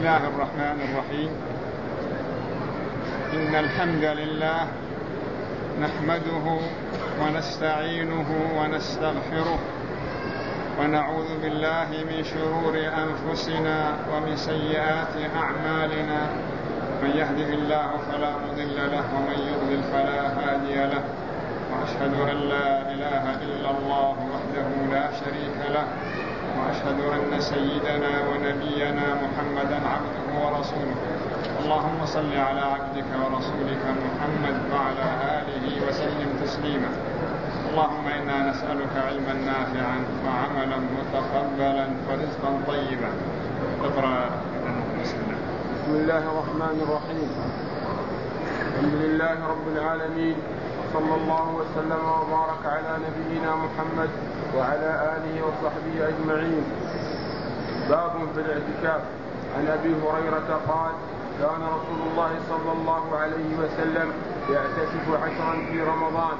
الله الرحمن الرحيم. إن الحمد لله نحمده ونستعينه ونستغفره ونعوذ بالله من شرور أنفسنا ومن سيئات أعمالنا، من يهده الله فلا مضل له ومن يضلل فلا هادي له، وأشهد أن لا إله إلا الله وحده لا شريك له، وأشهد أن سيدنا ونبينا محمدا عبده ورسوله. اللهم صل على عبدك ورسولك محمد وعلى آله وسلم تسليما. اللهم إنا نسألك علما نافعا وعملا متقبلا ورزقا طيبا. اقرأ. بسم الله الرحمن الرحيم. الحمد لله رب العالمين، صلى الله وسلم وبارك على نبينا محمد وعلى آله وصحبه أجمعين. باب في الاعتكاف. عن أبي هريرة قال: كان رسول الله صلى الله عليه وسلم يعتكف 10 في رمضان،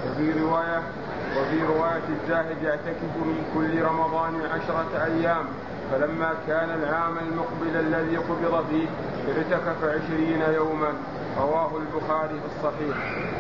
وفي رواية الزاهد يعتكف من كل رمضان 10 أيام، فلما كان العام المقبل الذي قبض فيه اعتكف 20 يوما. رواه البخاري في الصحيح.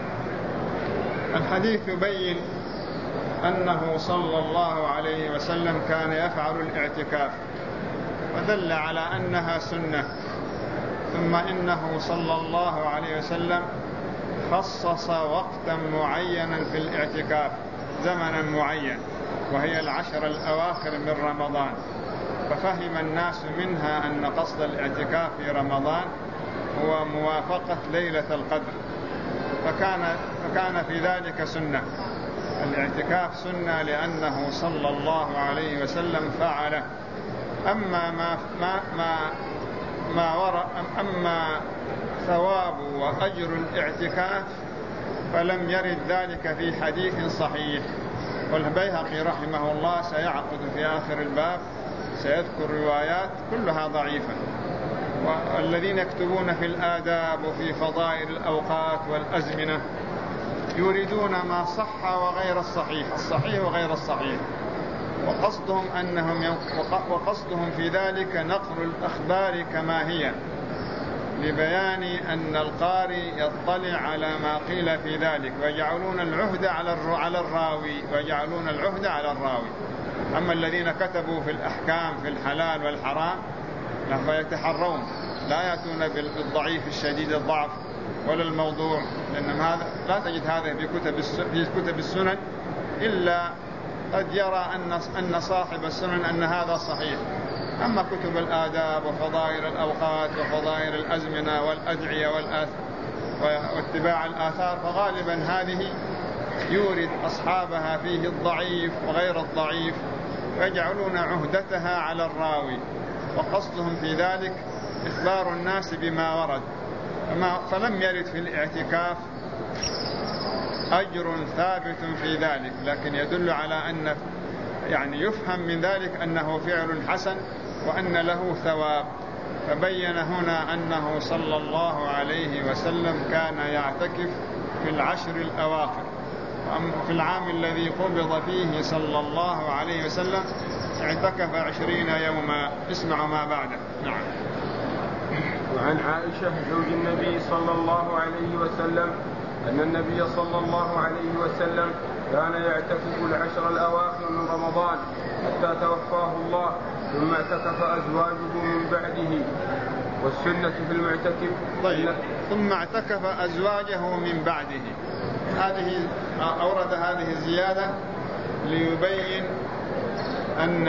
الحديث يبين أنه صلى الله عليه وسلم كان يفعل الاعتكاف، ودل على أنها سنة. ثم إنه صلى الله عليه وسلم خصص وقتا معينا في الاعتكاف، زمنا معين، وهي 10 الأواخر من رمضان، ففهم الناس منها أن قصد الاعتكاف في رمضان هو موافقة ليلة القدر، فكان في ذلك سنة. الاعتكاف سنة لأنه صلى الله عليه وسلم فعله. أما ثواب وأجر الاعتكاف فلم يرد ذلك في حديث صحيح. والبيهقي رحمه الله سيعقد في آخر الباب سيذكر روايات كلها ضعيفة. والذين يكتبون في الآداب وفي فضائل الأوقات والأزمنة يريدون ما صح وغير الصحيح، الصحيح وغير الصحيح، وقصدهم في ذلك نقل الأخبار كما هي، لبيان أن القارئ يطلع على ما قيل في ذلك، ويجعلون العهد على الراوي. أما الذين كتبوا في الأحكام في الحلال والحرام فيتحرون، لا يأتون بالضعيف الشديد الضعف ولا الموضوع، لأن هذا لا تجد هذا في كتب السنن، إلا قد يرى أن صاحب السنن أن هذا صحيح. أما كتب الآداب وفضائل الأوقات وفضائل الأزمنة والأدعية واتباع الآثار فغالبا هذه يورد أصحابها فيه الضعيف وغير الضعيف، ويجعلون عهدتها على الراوي، وقصدهم في ذلك إخبار الناس بما ورد. فلم يرد في الاعتكاف أجر ثابت في ذلك، لكن يدل على أن يفهم من ذلك أنه فعل حسن وأن له ثواب. فبين هنا أنه صلى الله عليه وسلم كان يعتكف في 10 الأواخر. في العام الذي قبض فيه صلى الله عليه وسلم اعتكف 20 يوما. اسمعوا ما بعده. نعم. وعن عائشة زوج النبي صلى الله عليه وسلم أن النبي صلى الله عليه وسلم كان يعتكف 10 الأواخر من رمضان حتى توفاه الله، ثم اعتكف أزواجه من بعده. والسنة في المعتكف. طيب، ثم اعتكف أزواجه من بعده. أورد هذه الزيادة ليبين أن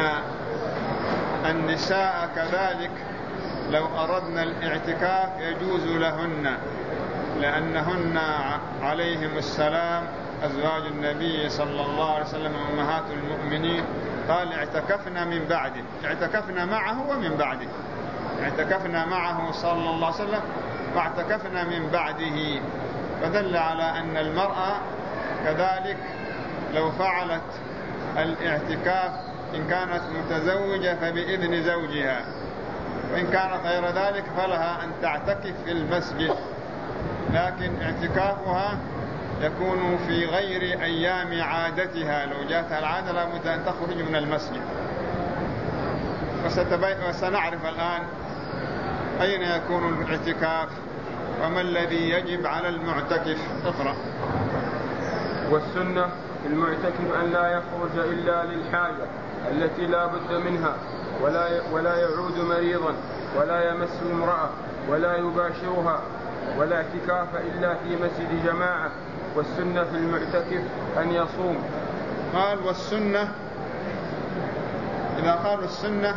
النساء كذلك لو أردنا الاعتكاف يجوز لهن، لأنهن عليهم السلام أزواج النبي صلى الله عليه وسلم أمهات المؤمنين، قال اعتكفنا من بعده، اعتكفنا معه ومن بعده، اعتكفنا معه صلى الله عليه وسلم واعتكفنا من بعده. فدل على أن المرأة كذلك لو فعلت الاعتكاف إن كانت متزوجة فبإذن زوجها، وإن كانت غير ذلك فلها أن تعتكف في المسجد، لكن اعتكافها يكون في غير أيام عادتها. لو جاءتها العادة لابد أن تخرج من المسجد. وسنعرف الآن أين يكون الاعتكاف وما الذي يجب على المعتكف؟ اقرأ. والسنة المعتكف أن لا يخرج إلا للحاجة التي لا بد منها، ولا يعود مريضا، ولا يمس امرأة، ولا يباشرها، ولا اعتكاف إلا في مسجد جماعة. والسنة في المعتكف أن يصوم. قال والسنة، إذا قالوا السنة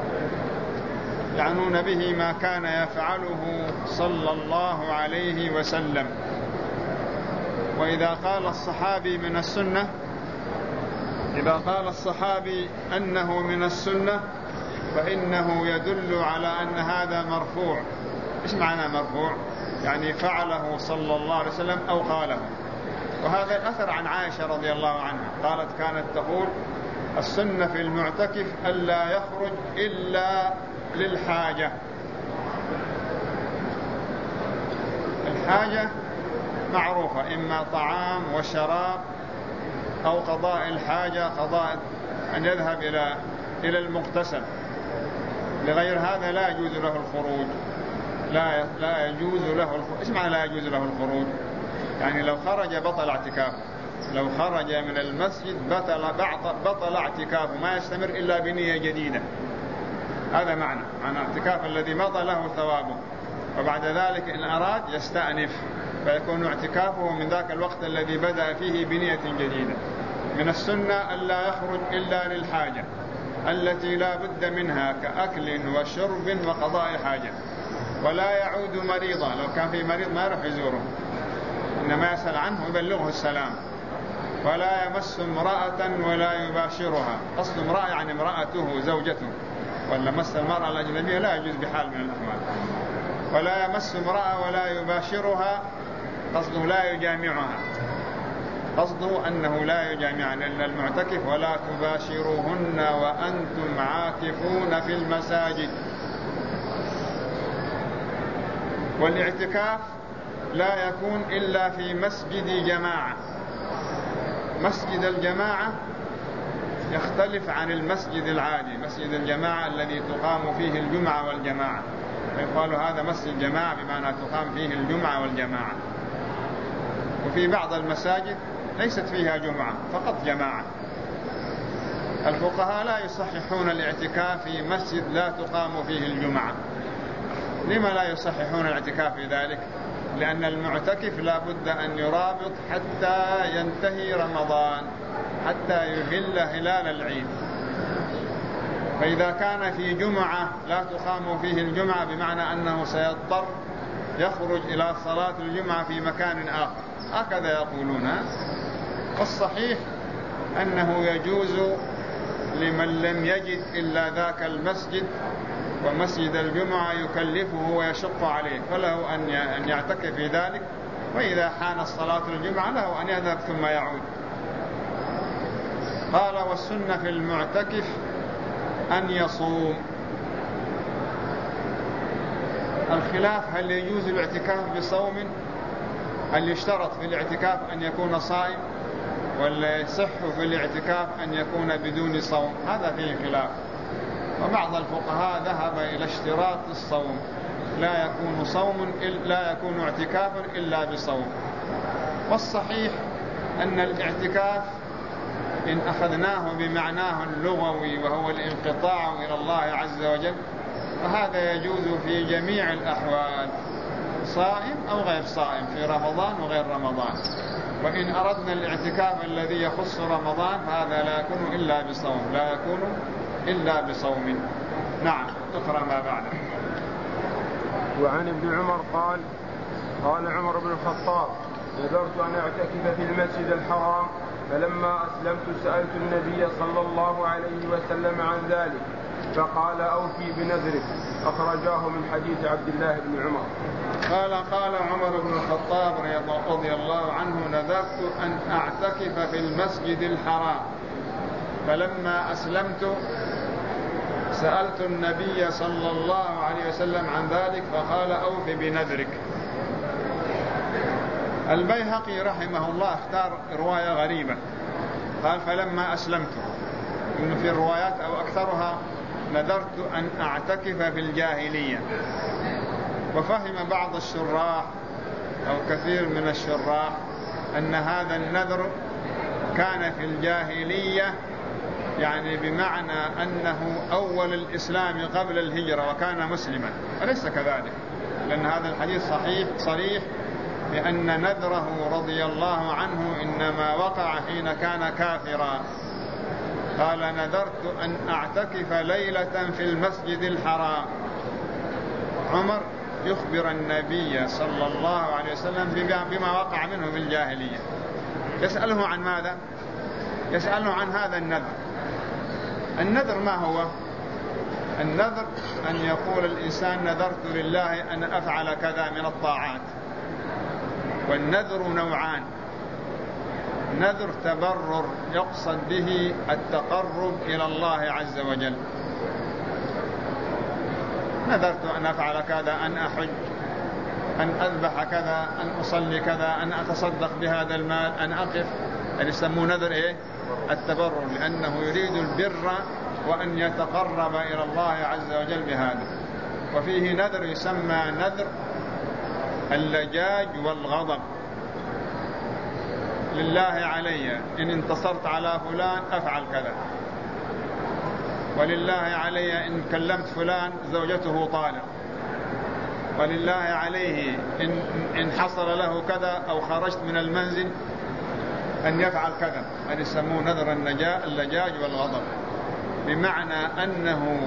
يعنون به ما كان يفعله صلى الله عليه وسلم. وإذا قال الصحابي من السنة، إذا قال الصحابي أنه من السنة فإنه يدل على أن هذا مرفوع. إيش معنى مرفوع؟ يعني فعله صلى الله عليه وسلم أو قاله. وهذا الأثر عن عائشة رضي الله عنها قالت كانت تقول السنة في المعتكف ألا يخرج إلا للحاجة. الحاجة معروفة، إما طعام وشراب أو قضاء الحاجة، قضاء أن يذهب إلى المغتسل. لغير هذا لا يجوز له الخروج. لا يجوز له الخروج. إيش معنى لا يجوز له الخروج؟ يعني لو خرج بطل اعتكافه، لو خرج من المسجد بطل اعتكافه، ما يستمر إلا بنية جديدة. هذا معنى اعتكاف الذي مضى له ثوابه، وبعد ذلك إن أراد يستأنف فيكون اعتكافه من ذاك الوقت الذي بدأ فيه بنية جديدة. من السنة ألا يخرج إلا للحاجة التي لا بد منها كأكل وشرب وقضاء حاجة، ولا يعود مريضا. لو كان في مريض ما يروح يزوره، إنما يسأل عنه ويبلغه السلام. ولا يمس امرأة ولا يباشرها. أصل امرأة يعني امرأته زوجته، ولا مس المرأة الأجنبية لا يجوز بحال من الأحوال. ولا يمس امرأة ولا يباشرها، قصده لا يجامعها، قصده أنه لا يجامع، لأن المعتكف ولا تباشروهن وأنتم عاكفون في المساجد. والاعتكاف لا يكون إلا في مسجد جماعة. مسجد الجماعة يختلف عن المسجد العادي. مسجد الجماعة الذي تقام فيه الجمعة والجماعة، يقال هذا مسجد جماعة بمعنى تقام فيه الجمعة والجماعة. وفي بعض المساجد ليست فيها جمعة، فقط جماعة. الفقهاء لا يصححون الاعتكاف في مسجد لا تقام فيه الجمعة. لما لا يصححون الاعتكاف في ذلك؟ لأن المعتكف لا بد أن يرابط حتى ينتهي رمضان، حتى يهل هلال العيد. فإذا كان في جمعة لا تقام فيه الجمعة بمعنى أنه سيضطر يخرج إلى صلاة الجمعة في مكان آخر، هكذا يقولون. والصحيح أنه يجوز لمن لم يجد إلا ذاك المسجد، ومسجد الجمعة يكلفه ويشق عليه، فله أن يعتكف في ذلك. وإذا حان الصلاة الجمعة له أن يذهب ثم يعود. قال والسنة في المعتكف أن يصوم. الخلاف هل يجوز الاعتكاف بصوم؟ هل يشترط في الاعتكاف أن يكون صائم، ولا يصح في الاعتكاف أن يكون بدون صوم؟ هذا فيه خلاف. وبعض الفقهاء ذهب إلى اشتراط الصوم، لا يكون اعتكافا إلا بصوم. والصحيح أن الاعتكاف إن أخذناه بمعناه اللغوي وهو الانقطاع إلى الله عز وجل، فهذا يجوز في جميع الأحوال، صائم أو غير صائم، في رمضان وغير رمضان. وإن أردنا الاعتكاف الذي يخص رمضان فهذا لا يكون إلا بصوم، لا يكون إلا بصوم. نعم، اقرأ ما بعده. وعن ابن عمر قال عمر بن الخطاب: نذرت أن أعتكف في المسجد الحرام، فلما أسلمت سألت النبي صلى الله عليه وسلم عن ذلك فقال: أوفي بنذرك. أخرجاه من حديث عبد الله بن عمر. قال عمر بن الخطاب رضي الله عنه: نذرت أن أعتكف في المسجد الحرام، فلما أسلمت سألت النبي صلى الله عليه وسلم عن ذلك فقال: أوفي بنذرك. البيهقي رحمه الله اختار رواية غريبة، قال: فلما أسلمت. إنه في الروايات أو أكثرها: نذرت أن أعتكف في الجاهلية. وفهم بعض الشراح أو كثير من الشراح أن هذا النذر كان في الجاهلية، يعني بمعنى أنه أول الإسلام قبل الهجرة وكان مسلما، أليس كذلك؟ لأن هذا الحديث صريح بأن نذره رضي الله عنه إنما وقع حين كان كافرا. قال: نذرت أن أعتكف ليلة في المسجد الحرام. عمر يخبر النبي صلى الله عليه وسلم بما وقع منه في الجاهلية، يسأله عن ماذا؟ يسأله عن هذا النذر. النذر ما هو؟ النذر أن يقول الإنسان: نذرت لله أن أفعل كذا من الطاعات. والنذر نوعان: نذر تبرر يقصد به التقرب إلى الله عز وجل، نذرت أن أفعل كذا، أن أحج، أن أذبح كذا، أن أصلي كذا، أن أتصدق بهذا المال، أن أقف، اللي يسموه نذر التبرر، لأنه يريد البر وأن يتقرب إلى الله عز وجل بهذا. وفيه نذر يسمى نذر اللجاج والغضب: لله علي إن انتصرت على فلان أفعل كذا، ولله علي إن كلمت فلان زوجته طالق، ولله عليه إن حصل له كذا أو خرجت من المنزل أن يفعل كذا. هذا يسموه نذر اللجاج والغضب، بمعنى أنه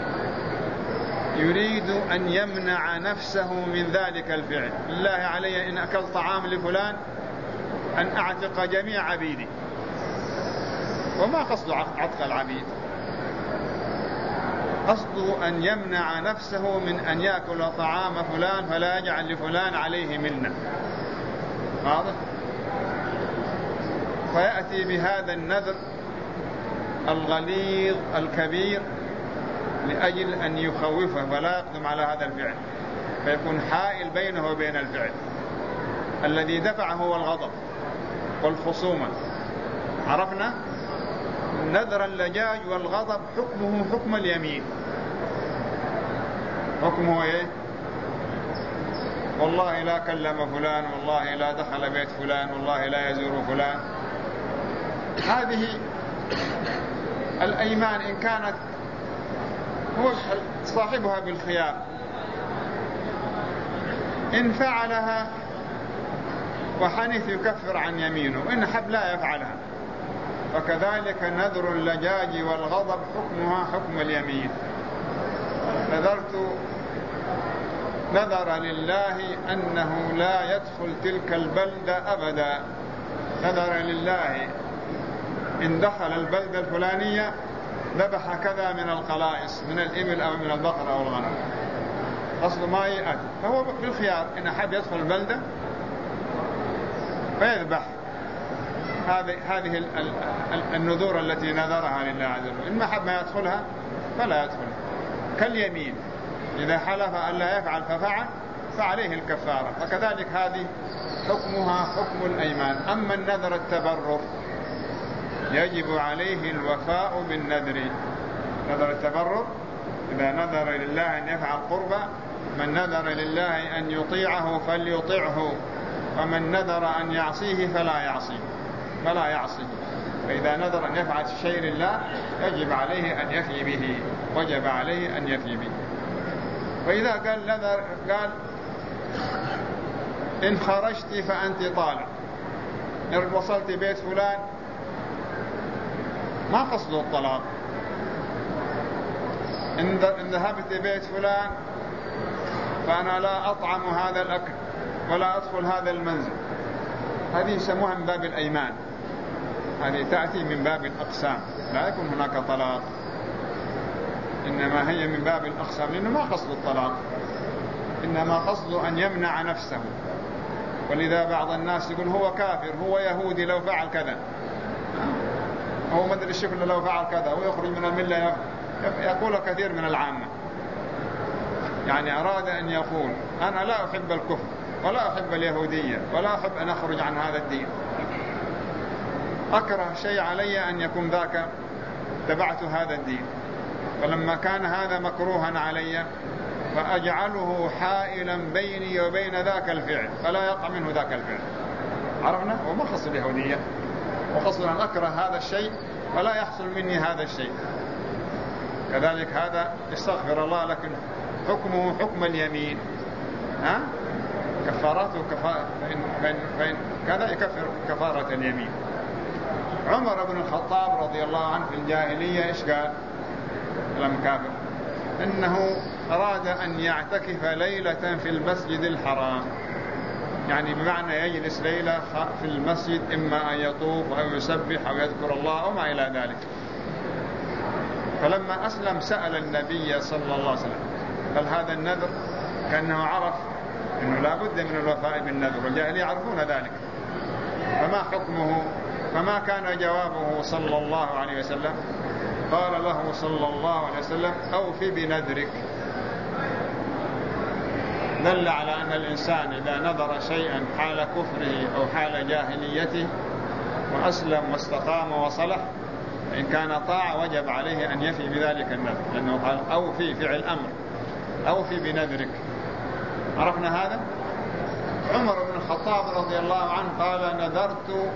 يريد أن يمنع نفسه من ذلك الفعل. لله علي إن أكلت طعام لفلان أن أعتق جميع عبيدي، وما قصد عتق العبيد، قصده أن يمنع نفسه من أن يأكل طعام فلان فلا يجعل لفلان عليه منة. واضح؟ فيأتي بهذا النذر الغليظ الكبير لأجل أن يخوفه ولا يقدم على هذا الفعل، فيكون حائل بينه وبين الفعل. الذي دفعه هو الغضب والخصومة. عرفنا نذر اللجاج والغضب حكمه حكم اليمين. حكمه والله لا كلم فلان، والله لا دخل بيت فلان، والله لا يزور فلان. هذه الأيمان إن كانت هو صاحبها بالخيار، إن فعلها وحنث يكفر عن يمينه، إن حب لا يفعلها. فكذلك نذر اللجاج والغضب حكمها حكم اليمين. نذر لله أنه لا يدخل تلك البلدة أبدا. نذر لله إن دخل البلدة الفلانية ذبح كذا من القلائص، من الإبل أو من البقر أو الغنم، أصل ما يأتي، فهو بالخيار إن أحب يدخل البلدة فيذبح. هذه النذور التي نذرها لله عز وجل. إن ما حب ما يدخلها فلا يدخل، كاليمين إذا حلف أن لا يفعل ففعل فعليه الكفارة. فكذلك هذه حكمها حكم الأيمان. أما النذر التبرر يجب عليه الوفاء بالنذر. نذر التبرر إذا نذر لله أن يفعل قربا، من نذر لله أن يطيعه فليطيعه، ومن نذر أن يعصيه فلا يعصيه. فإذا نذر أن يفعل شيء لله يجب عليه أن يفي به، وجب عليه أن يفي به. وإذا قال إن خرجت فأنت طالق، إن وصلت بيت فلان، ما قصده الطلاق. إن ذهبت بيت فلان فأنا لا أطعم هذا الأكل ولا أدخل هذا المنزل. هذه يسموها من باب الأيمان، هذه تأتي من باب الأقسام، لا يكون هناك طلاق، إنما هي من باب الأقسام، لأنه ما قصد الطلاق، إنما قصده أن يمنع نفسه. ولذا بعض الناس يقول هو كافر، هو يهودي لو فعل كذا، هو مدري الشكل لو فعل كذا ويخرج من الملة، يقول كثير من العامة. يعني أراد أن يقول أنا لا أحب الكفر ولا أحب اليهودية ولا أحب أن أخرج عن هذا الدين، أكره شيء علي أن يكون ذاك تبعت هذا الدين، ولما كان هذا مكروها علي فأجعله حائلا بيني وبين ذاك الفعل فلا يقع منه ذاك الفعل. عرفنا؟ وما خص اليهودية، وخص أن أكره هذا الشيء فلا يحصل مني هذا الشيء. كذلك هذا استغفر الله لكن حكمه حكم اليمين، كفارته فإن كذا يكفر كفارة اليمين. عمر بن الخطاب رضي الله عنه في الجاهلية إيش قال لم كافر؟ إنه أراد أن يعتكف ليلة في المسجد الحرام، يعني بمعنى يجلس ليلة في المسجد إما أن يطوف أو يسبح أو يذكر الله أو ما إلى ذلك. فلما أسلم سأل النبي صلى الله عليه وسلم هل هذا النذر؟ كأنه عرف أنه لا بد من الوفاء بالنذر، والجاهلية يعرفون ذلك، فما حكمه؟ فما كان جوابه صلى الله عليه وسلم؟ قال له صلى الله عليه وسلم أوفي بنذرك. دل على أن الإنسان إذا نذر شيئا حال كفره أو حال جاهليته وأسلم واستقام وصلح، إن كان طاعة وجب عليه أن يفي بذلك النذر، لأنه قال أوفي فعل أمر، أوفي بنذرك. عرفنا هذا؟ عمر بن الخطاب رضي الله عنه قال نذرت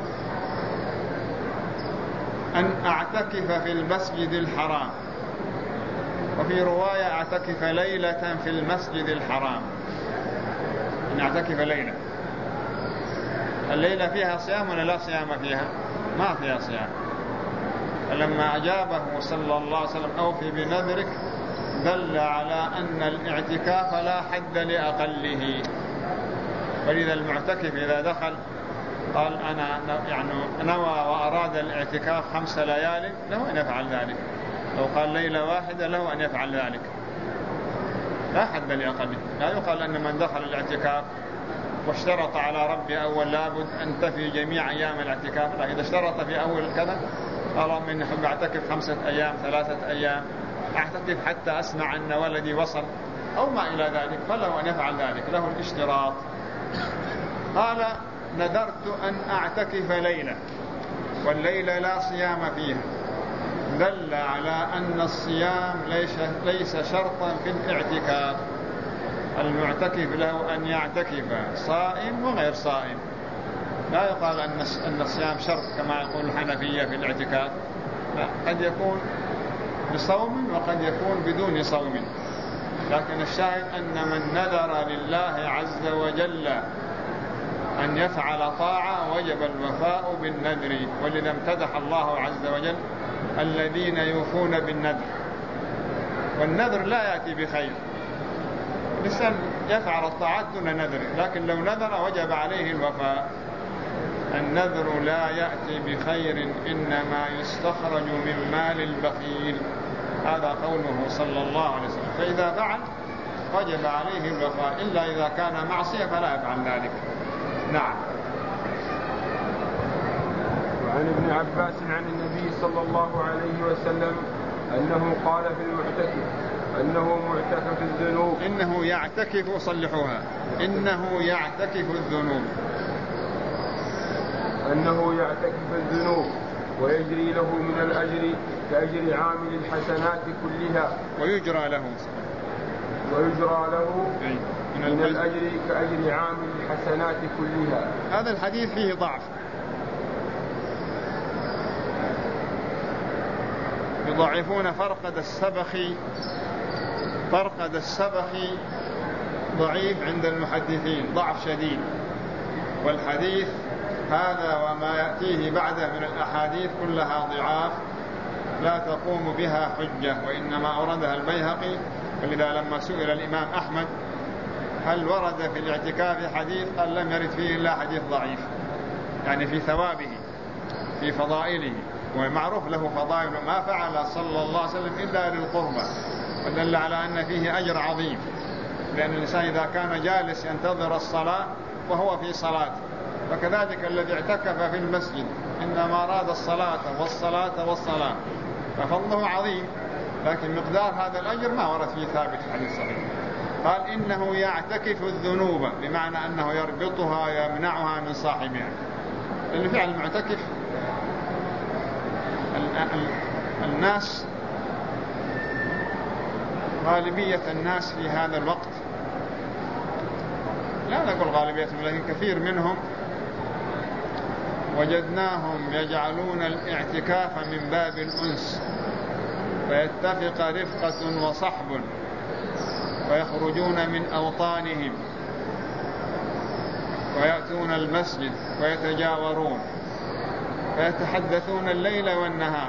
أن أعتكف في المسجد الحرام، وفي رواية أعتكف ليلة في المسجد الحرام. أن أعتكف ليلة، الليلة فيها صيام ولا لا صيام فيها؟ ما فيها صيام. فلما أجابه صلى الله عليه وسلم أوفي بنذرك دل على أن الاعتكاف لا حد لأقله، ولذا المعتكف إذا دخل قال أنا يعني نوى وأراد الاعتكاف 5 ليال له أن يفعل ذلك، لو قال ليلة واحدة له أن يفعل ذلك، لا حد لأقله. لا يقال أن من دخل الاعتكاف واشترط على ربي أول لابد أن تفي جميع أيام الاعتكاف، لا، إذا اشترط في أول كذا قال من أحب أعتكف 5 أيام 3 أيام، أعتكف حتى أسمع أن ولدي وصل أو ما إلى ذلك، فله أن يفعل ذلك، له الاشتراط. قال نذرت أن أعتكف ليلة، والليلة لا صيام فيها، دل على أن الصيام ليس شرطا في الاعتكاف. المعتكف له أن يعتكف صائم وغير صائم، لا يقال أن الصيام شرط كما يقول الحنفية في الاعتكاف، لا، قد يكون بصوم وقد يكون بدون صوم. لكن الشاهد أن من نذر لله عز وجل أن يفعل طاعة وجب الوفاء بالنذر، ولذا امتدح الله عز وجل الذين يوفون بالنذر. والنذر لا يأتي بخير، الإنسان يفعل الطاعات دون نذر، لكن لو نذر وجب عليه الوفاء. النذر لا يأتي بخير إنما يستخرج من مال البخيل، هذا قوله صلى الله عليه وسلم. فإذا فعل وجب عليه الوفاء، إلا إذا كان معصية فلا يفعل ذلك. نعم. وعن ابن عباس عن النبي صلى الله عليه وسلم أنه قال في المعتكف أنه معتكف الذنوب، إنه يعتكف، صلحوها، إنه يعتكف الذنوب، أنه يعتكف الذنوب ويجري له من الأجر كأجر عامل الحسنات كلها، ويجرى له من الأجر كأجر عامل الحسنات كلها. هذا الحديث فيه ضعف، يضعفون فرقد السبخي ضعيف عند المحدثين، ضعف شديد. والحديث هذا وما يأتيه بعده من الأحاديث كلها ضعاف لا تقوم بها حجة، وإنما أوردها البيهقي. ولذا لما سئل الإمام أحمد هل ورد في الاعتكاف حديث، قال لم يرد فيه إلا حديث ضعيف، يعني في ثوابه في فضائله، ومعروف له فضائل، ما فعل صلى الله عليه وسلم إلا للقربة، ودل على أن فيه أجر عظيم. لأن الإنسان إذا كان جالس ينتظر الصلاة وهو في صلاة، فكذلك الذي اعتكف في المسجد إنما أراد الصلاة والصلاة، ففضله عظيم، لكن مقدار هذا الأجر ما ورد فيه ثابت في الحديث الصحيح. قال إنه يعتكف الذنوب، بمعنى أنه يربطها يمنعها من صاحبها، لأن فعل المعتكف الناس غالبية الناس في هذا الوقت، لا نقول غالبيتهم لكن كثير منهم وجدناهم يجعلون الاعتكاف من باب الأنس، فيتفق رفقة وصحب ويخرجون من أوطانهم ويأتون المسجد ويتجاورون فيتحدثون الليل والنهار،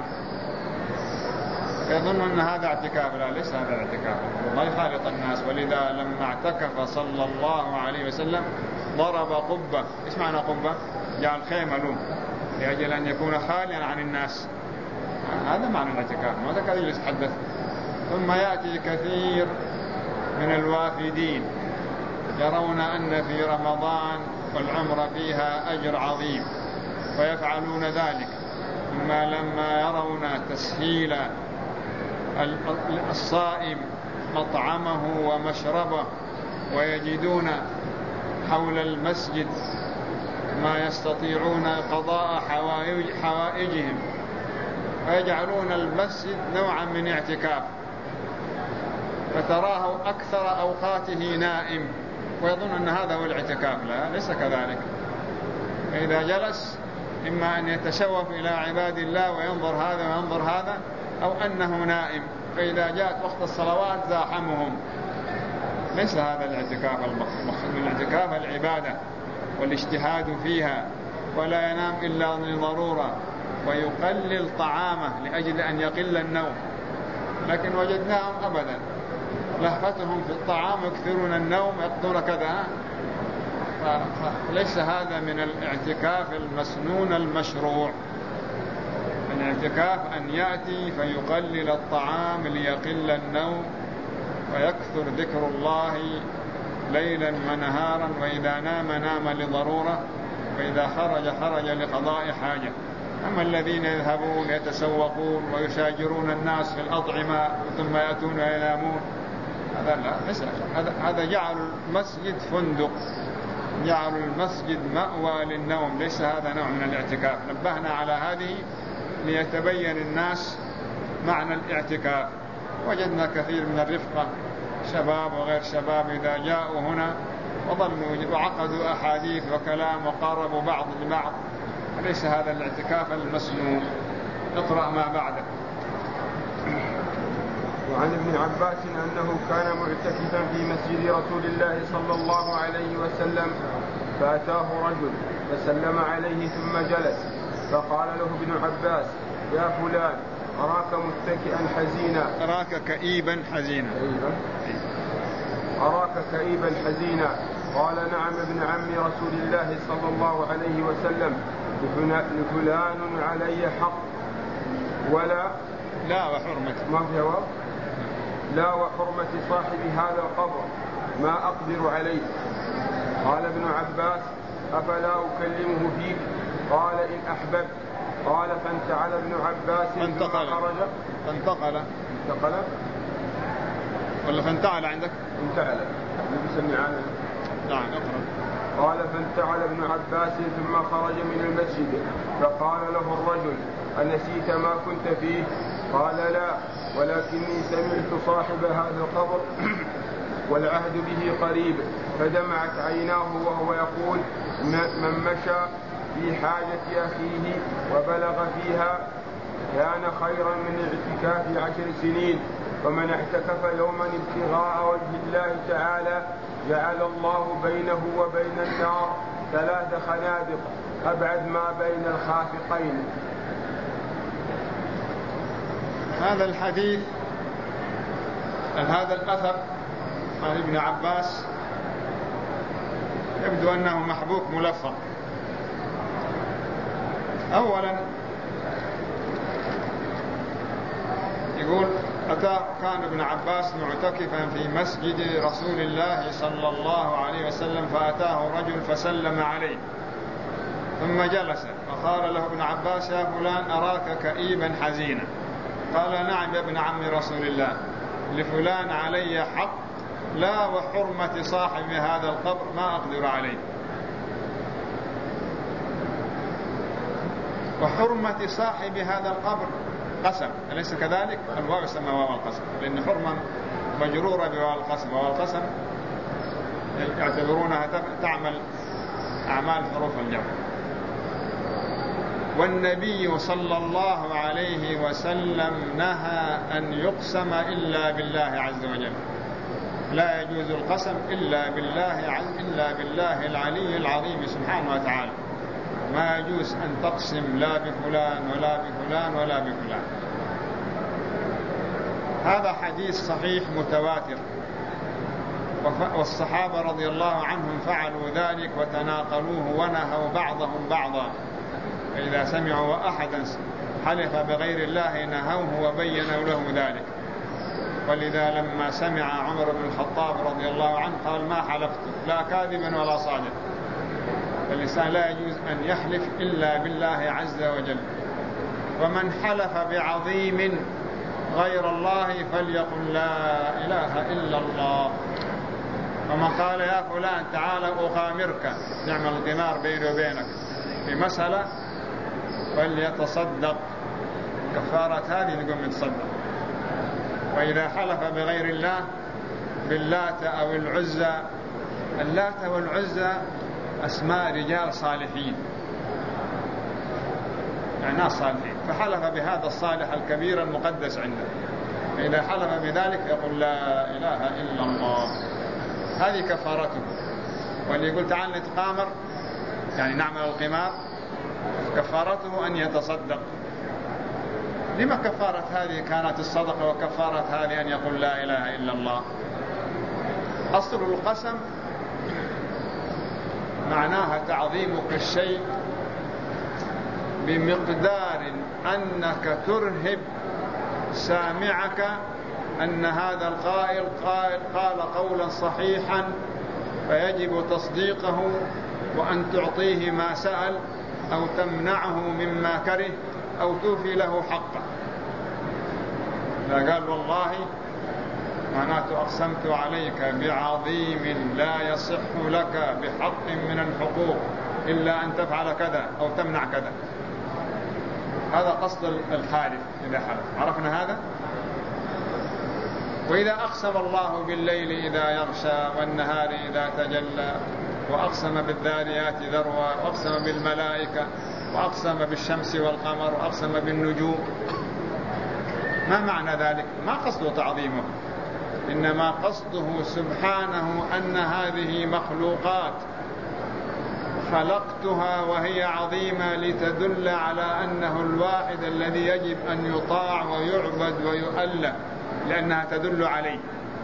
يظن أن هذا اعتكاف. لا، ليس هذا اعتكاف، الله يخالط الناس. ولذا لما اعتكف صلى الله عليه وسلم ضرب قبة. إيش معنى قبة؟ جعل خيمة له لأجل أن يكون خاليا عن الناس. هذا معنى الاعتكاف، ماذا كان يجلس يتحدث. ثم يأتي كثير من الوافدين يرون أن في رمضان والعمر فيها أجر عظيم ويفعلون ذلك، ثم لما يرون تسهيل الصائم مطعمه ومشربه ويجدون حول المسجد ما يستطيعون قضاء حوائجهم ويجعلون المسجد نوعا من اعتكاف، فتراه أكثر أوقاته نائم ويظن أن هذا هو الاعتكاف. لا، ليس كذلك. فإذا جلس إما أن يتشوف إلى عباد الله وينظر هذا وينظر هذا، أو أنه نائم، فإذا جاءت وقت الصلوات زاحمهم. ليس هذا الاعتكاف المقصود. الاعتكاف العبادة والاجتهاد فيها، ولا ينام إلا لضرورة ويقلل طعامه لأجل أن يقل النوم. لكن وجدناهم أبدا لهفتهم في الطعام يكثرون النوم يقضون كذا. فليس هذا من الاعتكاف المسنون المشروع. الاعتكاف أن يأتي فيقلل الطعام ليقل النوم ويكثر ذكر الله ليلا ونهارا، وإذا نام نام لضرورة، وإذا خرج لقضاء حاجة. أما الذين يذهبون يتسوقون ويشاجرون الناس في الأطعمة ثم يأتون وينامون، هذا لا، هذا جعل المسجد فندق، جعل المسجد مأوى للنوم. ليس هذا نوع من الاعتكاف. نبهنا على هذه ليتبين الناس معنى الاعتكاف. وجدنا كثير من الرفقة شباب وغير شباب إذا جاءوا هنا وظلوا وعقدوا أحاديث وكلام وقاربوا بعض لبعض. ليس هذا الاعتكاف المسنون. اقرأ ما بعده. وعن ابن عباس أنه كان معتكفا في مسجد رسول الله صلى الله عليه وسلم، فأتاه رجل فسلم عليه ثم جلس، فقال له ابن عباس: يا فلان، أراك متكئا حزينا. أراك كئيبا حزينا. أراك كئيبا حزينا. قال: نعم ابن عم رسول الله صلى الله عليه وسلم، لفلان علي حق ولا لا وحرمة ما في جواب. لا وحرمة صاحب هذا القبر ما أقدر عليه. قال ابن عباس: أفلا أكلمه فيك؟ قال: إن أحببت. قال: فانتعل ابن عباس فانتقل ولا فانتعل عندك؟ انتعل نسمعنا. نعم اقرأ. قال: فانتعل ابن عباس ثم خرج من المسجد، فقال له الرجل: أنسيت ما كنت فيه؟ قال: لا، ولكني سمعت صاحب هذا القبر والعهد به قريب، فدمعت عيناه وهو يقول: من مشى في حاجة أخيه وبلغ فيها كان خيرا من الاعتكاف 10 سنين، ومن اعتكف يوما ابتغاء وجه الله تعالى جعل الله بينه وبين النار 3 خنادق أبعد ما بين الخافقين. هذا الحديث، هذا الأثر عن ابن عباس يبدو أنه محبوك ملفق. أولا يقول: كان ابن عباس معتكفا في مسجد رسول الله صلى الله عليه وسلم، فأتاه رجل فسلم عليه ثم جلس، فقال له ابن عباس: يا فلان، أراك كئيبا حزينا. قال: نعم يا ابن عم رسول الله، لفلان علي حق، لا وحرمة صاحب هذا القبر ما أقدر عليه. وحرمة صاحب هذا القبر قسم، أليس كذلك؟ الواو يسمى واو القسم، لأن حرمة مجرورة بواو القسم، وواو القسم يعتبرونها تعمل أعمال حروف الجر. والنبي صلى الله عليه وسلم نهى أن يقسم إلا بالله عز وجل، لا يجوز القسم إلا بالله العلي العظيم سبحانه وتعالى. ما يجوز أن تقسم لا بفلان ولا بفلان ولا بفلان. هذا حديث صحيح متواتر، والصحابة رضي الله عنهم فعلوا ذلك وتناقلوه ونهوا بعضهم بعضا، فإذا سمعوا أحدا حلف بغير الله نهوه وبينوا له ذلك. ولذا لما سمع عمر بن الخطاب رضي الله عنه قال: ما حلفت لا كاذبا ولا صادق. فالإنسان لا يجوز أن يحلف إلا بالله عز وجل. ومن حلف بعظيم غير الله فليقل لا إله إلا الله. ومن قال: يا فلان تعال أغامرك، نعمل القمار بيني وبينك في مسألة، فليتصدق. كفارة هذه نقوم نتصدق. وإذا حلف بغير الله باللات أو العزى، اللات والعزى أسماء رجال صالحين، يعني ناس صالحين، فحلف بهذا الصالح الكبير المقدس عنده، فإذا حلف بذلك يقول لا إله إلا الله. هذه كفارته. واللي يقول تعال نتقامر يعني نعمل القمار، كفارته أن يتصدق. لما كفارة هذه كانت الصدقة وكفارة هذه أن يقول لا إله إلا الله؟ أصل القسم معناها تعظيمك الشيء بمقدار أنك ترهب سامعك أن هذا القائل قال قولا صحيحا فيجب تصديقه، وأن تعطيه ما سأل أو تمنعه مما كره أو توفي له حقه. لا قال والله معناته أقسمت عليك بعظيم لا يصح لك بحق من الحقوق إلا أن تفعل كذا أو تمنع كذا. هذا قصد الحالف إذا حلف. عرفنا هذا؟ وإذا أقسم الله بالليل إذا يغشى والنهار إذا تجلى، وأقسم بالذاريات ذروا، وأقسم بالملائكة، وأقسم بالشمس والقمر، وأقسم بالنجوم، ما معنى ذلك؟ ما قصده تعظيمه، إنما قصده سبحانه أن هذه مخلوقات خلقتها وهي عظيمة لتدل على أنه الواحد الذي يجب أن يطاع ويعبد ويؤله، لأنها تدل عليه.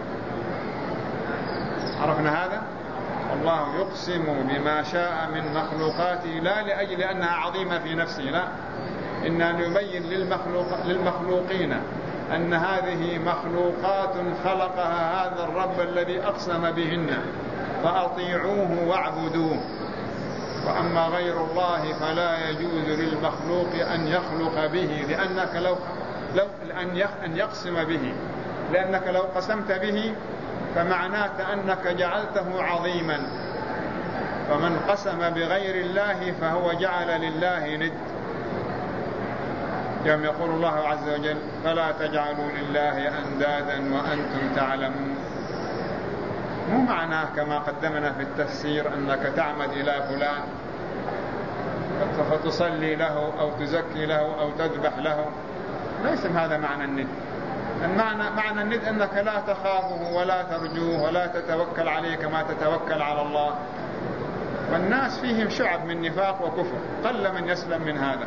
عرفنا هذا؟ الله يقسم بما شاء من مخلوقاته لا لأجل أنها عظيمة في نفسه، لا، إننا نبين للمخلوقين أن هذه مخلوقات خلقها هذا الرب الذي أقسم بهن، فأطيعوه واعبدوه. وأما غير الله فلا يجوز للمخلوق أن يخلق به، لأنك أن يقسم به، لأنك لو قسمت به فمعناه أنك جعلته عظيما. فمن قسم بغير الله فهو جعل لله ند. يوم يقول الله عز وجل: فلا تجعلوا لله أندادا وأنتم تعلمون. مو معناه كما قدمنا في التفسير أنك تعمد إلى فلان فتصلي له أو تزكي له أو تذبح له، ليس هذا معنى الند. معنى الند أنك لا تخافه ولا ترجوه ولا تتوكل عليه كما تتوكل على الله. والناس فيهم شعب من نفاق وكفر، قل من يسلم من هذا.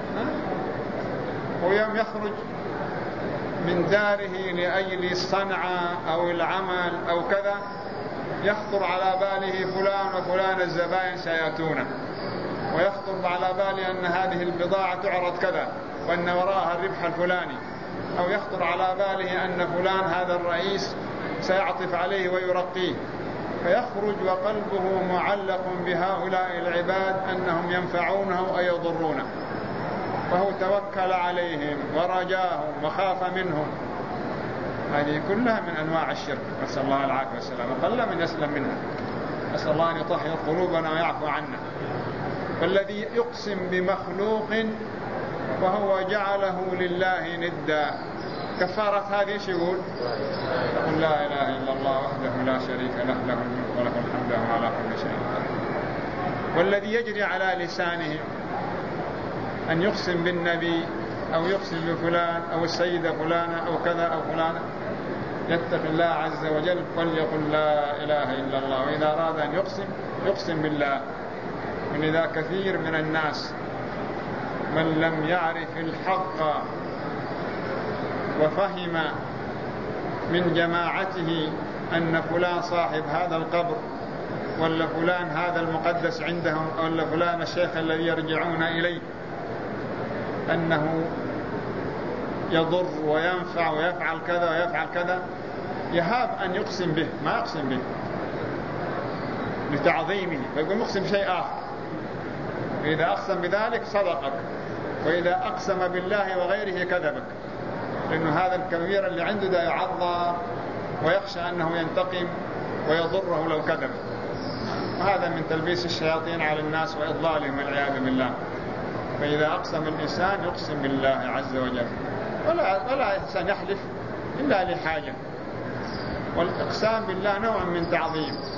ويوم يخرج من داره لأجل الصنعة أو العمل أو كذا، يخطر على باله فلان وفلان الزبائن سيأتونه، ويخطر على باله أن هذه البضاعة تعرض كذا وأن وراءها الربح الفلاني، أو يخطر على باله أن فلان هذا الرئيس سيعطف عليه ويرقيه، فيخرج وقلبه معلق بهؤلاء العباد أنهم ينفعونه أو يضرونه، فهو توكل عليهم ورجاهم وخاف منهم. هذه كلها من أنواع الشرك، نسأل الله العافية والسلام، وقل من يسلم منها. نسأل الله أن يطهر قلوبنا ويعفو عنا. فالذي يقسم بمخلوق فهو جعله لله ندا، كفارة هذه ايش يقول؟ يقول لا إله إلا الله وحده لا شريك له، له الملك وله الحمد وهو على كل شيء قدير. والذي يجري على لسانه أن يقسم بالنبي أو يقسم بفلان أو السيدة فلانة أو كذا أو فلانة، يتقي الله عز وجل وليقل لا إله إلا الله. وإذا أراد أن يقسم بالله. ولذا كثير من الناس من لم يعرف الحق وفهم من جماعته أن فلان صاحب هذا القبر، ولا فلان هذا المقدس عندهم، ولا فلان الشيخ الذي يرجعون إليه، أنه يضر وينفع ويفعل كذا ويفعل كذا، يهاب أن يقسم به، ما يقسم به لتعظيمه، فيقول مقسم شيء آخر. وإذا أقسم بذلك صدقك، وإذا أقسم بالله وغيره كذبك، لأنه هذا الكبير اللي عنده ده يعظم ويخشى أنه ينتقم ويضره لو كذب. وهذا من تلبيس الشياطين على الناس وإضلالهم والعياذ بالله. فإذا أقسم الإنسان يقسم بالله عز وجل، ولا إنسان يحلف إلا لحاجة. والإقسام بالله نوع من تعظيم،